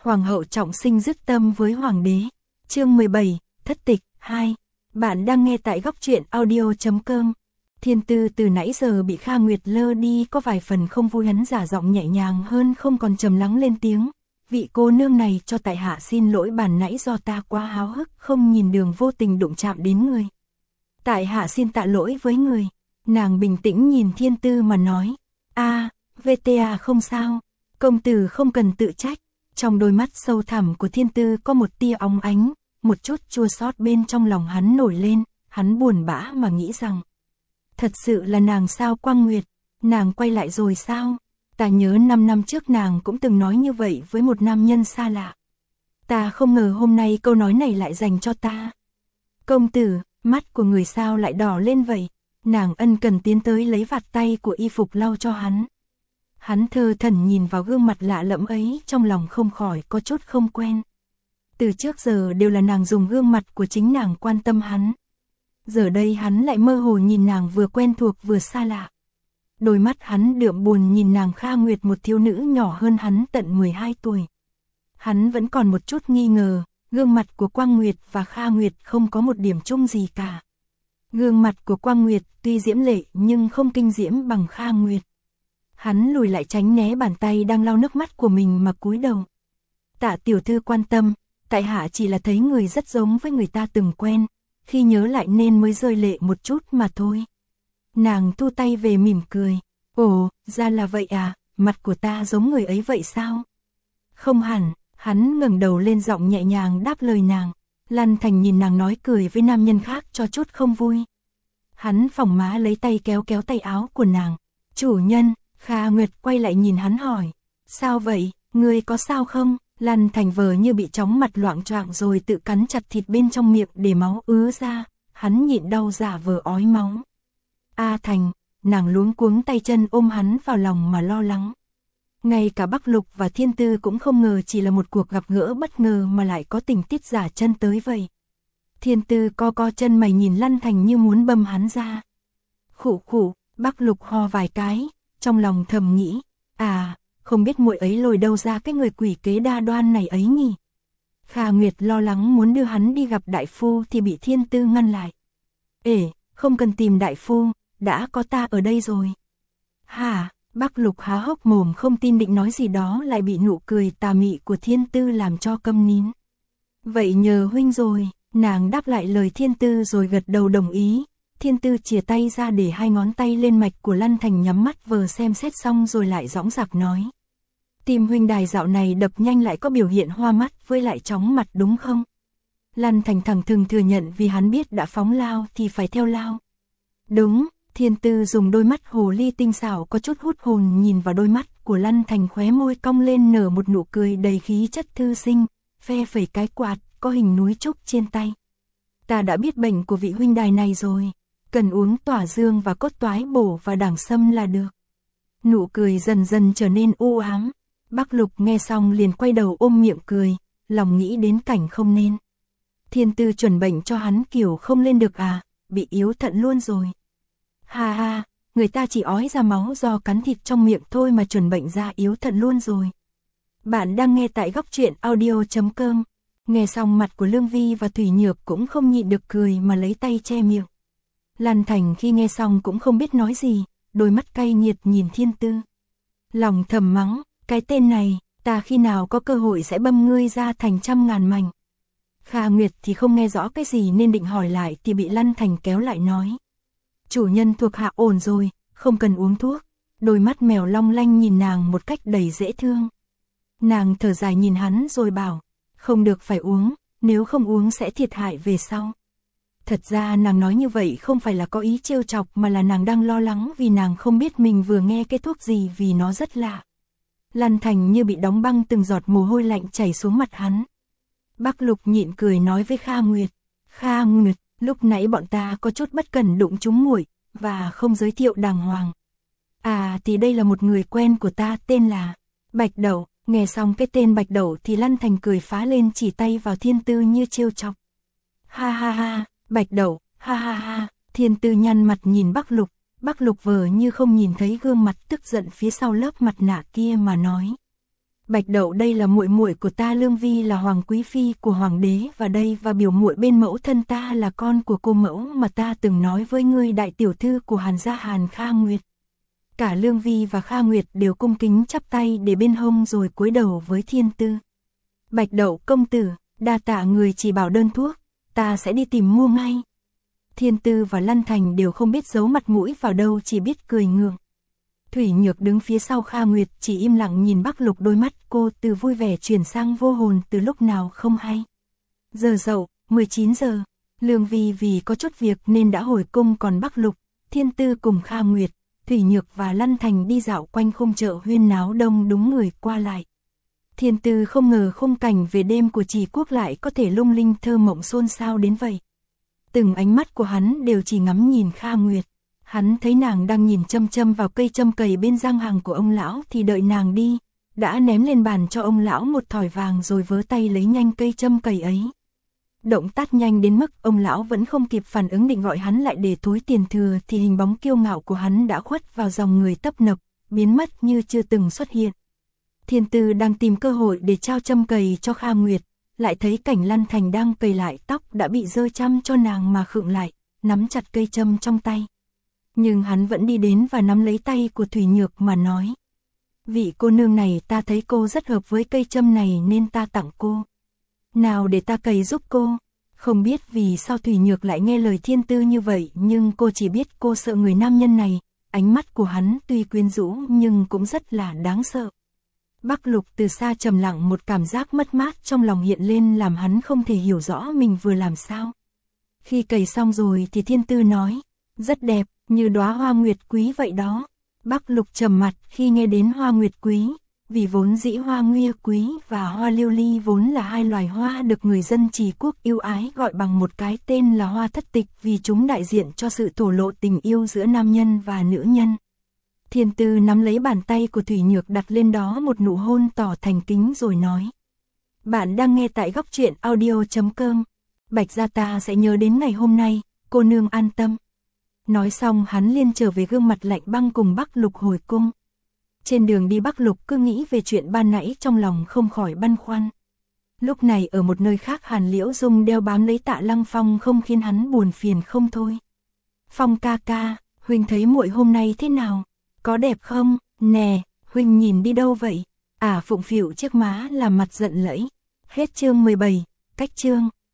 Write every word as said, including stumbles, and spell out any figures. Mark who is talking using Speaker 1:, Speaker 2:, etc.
Speaker 1: Hoàng hậu trọng sinh dứt tâm với hoàng đế. Chương mười bảy, thất tịch, hai. Bạn đang nghe tại góc truyện audio chấm com. Thiên Tư từ nãy giờ bị Kha Nguyệt lơ đi có vài phần không vui, hắn giả giọng nhẹ nhàng hơn không còn trầm lắng lên tiếng. Vị cô nương này cho tại hạ xin lỗi, bàn nãy do ta quá háo hức không nhìn đường, vô tình đụng chạm đến người. Tại hạ xin tạ lỗi với người. Nàng bình tĩnh nhìn Thiên Tư mà nói. A, vê tê a không sao. Công tử không cần tự trách. Trong đôi mắt sâu thẳm của Thiên Tư có một tia óng ánh, một chút chua xót bên trong lòng hắn nổi lên, hắn buồn bã mà nghĩ rằng. Thật sự là nàng sao Quang Nguyệt, nàng quay lại rồi sao? Ta nhớ năm năm trước nàng cũng từng nói như vậy với một nam nhân xa lạ. Ta không ngờ hôm nay câu nói này lại dành cho ta. Công tử, mắt của người sao lại đỏ lên vậy? Nàng ân cần tiến tới lấy vạt tay của y phục lau cho hắn. Hắn thơ thẩn nhìn vào gương mặt lạ lẫm ấy, trong lòng không khỏi có chút không quen. Từ trước giờ đều là nàng dùng gương mặt của chính nàng quan tâm hắn. Giờ đây hắn lại mơ hồ nhìn nàng vừa quen thuộc vừa xa lạ. Đôi mắt hắn đượm buồn nhìn nàng Kha Nguyệt, một thiếu nữ nhỏ hơn hắn tận mười hai tuổi. Hắn vẫn còn một chút nghi ngờ, gương mặt của Quang Nguyệt và Kha Nguyệt không có một điểm chung gì cả. Gương mặt của Quang Nguyệt tuy diễm lệ nhưng không kinh diễm bằng Kha Nguyệt. Hắn lùi lại tránh né bàn tay đang lau nước mắt của mình mà cúi đầu. Tạ tiểu thư quan tâm, tại hạ chỉ là thấy người rất giống với người ta từng quen, khi nhớ lại nên mới rơi lệ một chút mà thôi. Nàng thu tay về mỉm cười. Ồ, ra là vậy à, mặt của ta giống người ấy vậy sao? Không hẳn, hắn ngẩng đầu lên giọng nhẹ nhàng đáp lời nàng. Lan Thành nhìn nàng nói cười với nam nhân khác cho chút không vui. Hắn phỏng má lấy tay kéo kéo tay áo của nàng. Chủ nhân. Kha Nguyệt quay lại nhìn hắn hỏi. Sao vậy, ngươi có sao không? Lan Thành vờ như bị chóng mặt loạng choạng rồi tự cắn chặt thịt bên trong miệng để máu ứa ra. Hắn nhịn đau giả vờ ói máu. A Thành, nàng luống cuống tay chân ôm hắn vào lòng mà lo lắng. Ngay cả Bắc Lục và Thiên Tư cũng không ngờ chỉ là một cuộc gặp gỡ bất ngờ mà lại có tình tiết giả chân tới vậy. Thiên Tư co co chân mày nhìn Lan Thành như muốn bầm hắn ra. Khụ khụ, Bắc Lục ho vài cái. Trong lòng thầm nghĩ, à, không biết muội ấy lồi đâu ra cái người quỷ kế đa đoan này ấy nhỉ. Kha Nguyệt lo lắng muốn đưa hắn đi gặp đại phu thì bị Thiên Tư ngăn lại. Ê, không cần tìm đại phu, đã có ta ở đây rồi. Hả, Bắc Lục há hốc mồm không tin định nói gì đó lại bị nụ cười tà mị của Thiên Tư làm cho câm nín. Vậy nhờ huynh rồi, nàng đáp lại lời Thiên Tư rồi gật đầu đồng ý. Thiên Tư chìa tay ra để hai ngón tay lên mạch của Lan Thành, nhắm mắt vờ xem xét xong rồi lại dõng dạc nói. Tim huynh đài dạo này đập nhanh, lại có biểu hiện hoa mắt với lại chóng mặt đúng không? Lan Thành thẳng thừng thừa nhận vì hắn biết đã phóng lao thì phải theo lao. Đúng, Thiên Tư dùng đôi mắt hồ ly tinh xảo có chút hút hồn nhìn vào đôi mắt của Lan Thành, khóe môi cong lên nở một nụ cười đầy khí chất thư sinh, phe phẩy cái quạt có hình núi trúc trên tay. Ta đã biết bệnh của vị huynh đài này rồi. Cần uống tỏa dương và cốt toái bổ và đảng sâm là được. Nụ cười dần dần trở nên u ám. Bắc Lục nghe xong liền quay đầu ôm miệng cười, lòng nghĩ đến cảnh không nên. Thiên Tư chuẩn bệnh cho hắn kiểu không lên được à, bị yếu thận luôn rồi. Ha ha, người ta chỉ ói ra máu do cắn thịt trong miệng thôi mà chuẩn bệnh ra yếu thận luôn rồi. Bạn đang nghe tại góc truyện audio chấm com. Nghe xong mặt của Lương Vi và Thủy Nhược cũng không nhịn được cười mà lấy tay che miệng. Lan Thành khi nghe xong cũng không biết nói gì, đôi mắt cay nghiệt nhìn Thiên Tư. Lòng thầm mắng, cái tên này, ta khi nào có cơ hội sẽ băm ngươi ra thành trăm ngàn mảnh. Kha Nguyệt thì không nghe rõ cái gì nên định hỏi lại thì bị Lan Thành kéo lại nói. Chủ nhân thuộc hạ ổn rồi, không cần uống thuốc. Đôi mắt mèo long lanh nhìn nàng một cách đầy dễ thương. Nàng thở dài nhìn hắn rồi bảo, không được phải uống, nếu không uống sẽ thiệt hại về sau. Thật ra nàng nói như vậy không phải là có ý trêu chọc mà là nàng đang lo lắng vì nàng không biết mình vừa nghe cái thuốc gì vì nó rất lạ. Lan Thành như bị đóng băng, từng giọt mồ hôi lạnh chảy xuống mặt hắn. Bắc Lục nhịn cười nói với Kha Nguyệt. Kha Nguyệt, lúc nãy bọn ta có chút bất cẩn đụng trúng muội và không giới thiệu đàng hoàng. À thì đây là một người quen của ta tên là Bạch Đậu. Nghe xong cái tên Bạch Đậu thì Lan Thành cười phá lên chỉ tay vào Thiên Tư như trêu chọc. Ha ha ha. Bạch Đậu, ha ha ha, Thiên Tư nhăn mặt nhìn Bắc Lục, Bắc Lục vờ như không nhìn thấy gương mặt tức giận phía sau lớp mặt nạ kia mà nói. Bạch Đậu đây là muội muội của ta, Lương Vi là hoàng quý phi của hoàng đế và đây và biểu muội bên mẫu thân ta là con của cô mẫu mà ta từng nói với ngươi, đại tiểu thư của Hàn gia Hàn Kha Nguyệt. Cả Lương Vi và Kha Nguyệt đều cung kính chắp tay để bên hông rồi cúi đầu với Thiên Tư. Bạch Đậu công tử, đa tạ người chỉ bảo đơn thuốc, ta sẽ đi tìm mua ngay. Thiên Tư và Lăn Thành đều không biết giấu mặt mũi vào đâu, chỉ biết cười ngượng. Thủy Nhược đứng phía sau Kha Nguyệt chỉ im lặng nhìn Bắc Lục, đôi mắt cô từ vui vẻ chuyển sang vô hồn từ lúc nào không hay. Giờ dậu, mười chín giờ, Lương Vi vì có chút việc nên đã hồi cung, còn Bắc Lục, Thiên Tư cùng Kha Nguyệt, Thủy Nhược và Lăn Thành đi dạo quanh khung chợ huyên náo đông đúng người qua lại. Thiên Tư không ngờ khung cảnh về đêm của Trì Quốc lại có thể lung linh thơ mộng xôn xao đến vậy. Từng ánh mắt của hắn đều chỉ ngắm nhìn Kha Nguyệt. Hắn thấy nàng đang nhìn chăm chăm vào cây châm cầy bên giang hàng của ông lão thì đợi nàng đi, đã ném lên bàn cho ông lão một thỏi vàng rồi vớ tay lấy nhanh cây châm cầy ấy. Động tác nhanh đến mức ông lão vẫn không kịp phản ứng định gọi hắn lại để thối tiền thừa thì hình bóng kiêu ngạo của hắn đã khuất vào dòng người tấp nập, biến mất như chưa từng xuất hiện. Thiên Tư đang tìm cơ hội để trao châm cầy cho Kha Nguyệt, lại thấy cảnh Lăn Thành đang cầy lại tóc đã bị rơi chăm cho nàng mà khựng lại, nắm chặt cây châm trong tay. Nhưng hắn vẫn đi đến và nắm lấy tay của Thủy Nhược mà nói: vị cô nương này, ta thấy cô rất hợp với cây châm này nên ta tặng cô. Nào để ta cầy giúp cô. Không biết vì sao Thủy Nhược lại nghe lời Thiên Tư như vậy, nhưng cô chỉ biết cô sợ người nam nhân này, ánh mắt của hắn tuy quyến rũ nhưng cũng rất là đáng sợ. Bắc Lục từ xa trầm lặng, một cảm giác mất mát trong lòng hiện lên làm hắn không thể hiểu rõ mình vừa làm sao. Khi cầy xong rồi thì Thiên Tư nói: rất đẹp, như đóa hoa nguyệt quý vậy đó. Bắc Lục trầm mặt khi nghe đến hoa nguyệt quý, vì vốn dĩ hoa nguya quý và hoa liêu ly vốn là hai loài hoa được người dân Trì Quốc yêu ái gọi bằng một cái tên là hoa thất tịch, vì chúng đại diện cho sự thổ lộ tình yêu giữa nam nhân và nữ nhân. Thiên Tư nắm lấy bàn tay của Thủy Nhược đặt lên đó một nụ hôn tỏ thành kính rồi nói: bạn đang nghe tại góc truyện audio chấm com. Bạch gia ta sẽ nhớ đến ngày hôm nay, cô nương an tâm. Nói xong hắn liền trở về gương mặt lạnh băng cùng Bắc Lục hồi cung. Trên đường đi Bắc Lục cứ nghĩ về chuyện ban nãy, trong lòng không khỏi băn khoăn. Lúc này ở một nơi khác Hàn Liễu Dung đeo bám lấy Tạ Lăng Phong không khiến hắn buồn phiền không thôi. Phong ca ca, huynh thấy muội hôm nay thế nào? Có đẹp không? Nè, huynh nhìn đi đâu vậy? À, phụng phịu chiếc má làm mặt giận lẫy. Hết chương mười bảy, cách chương.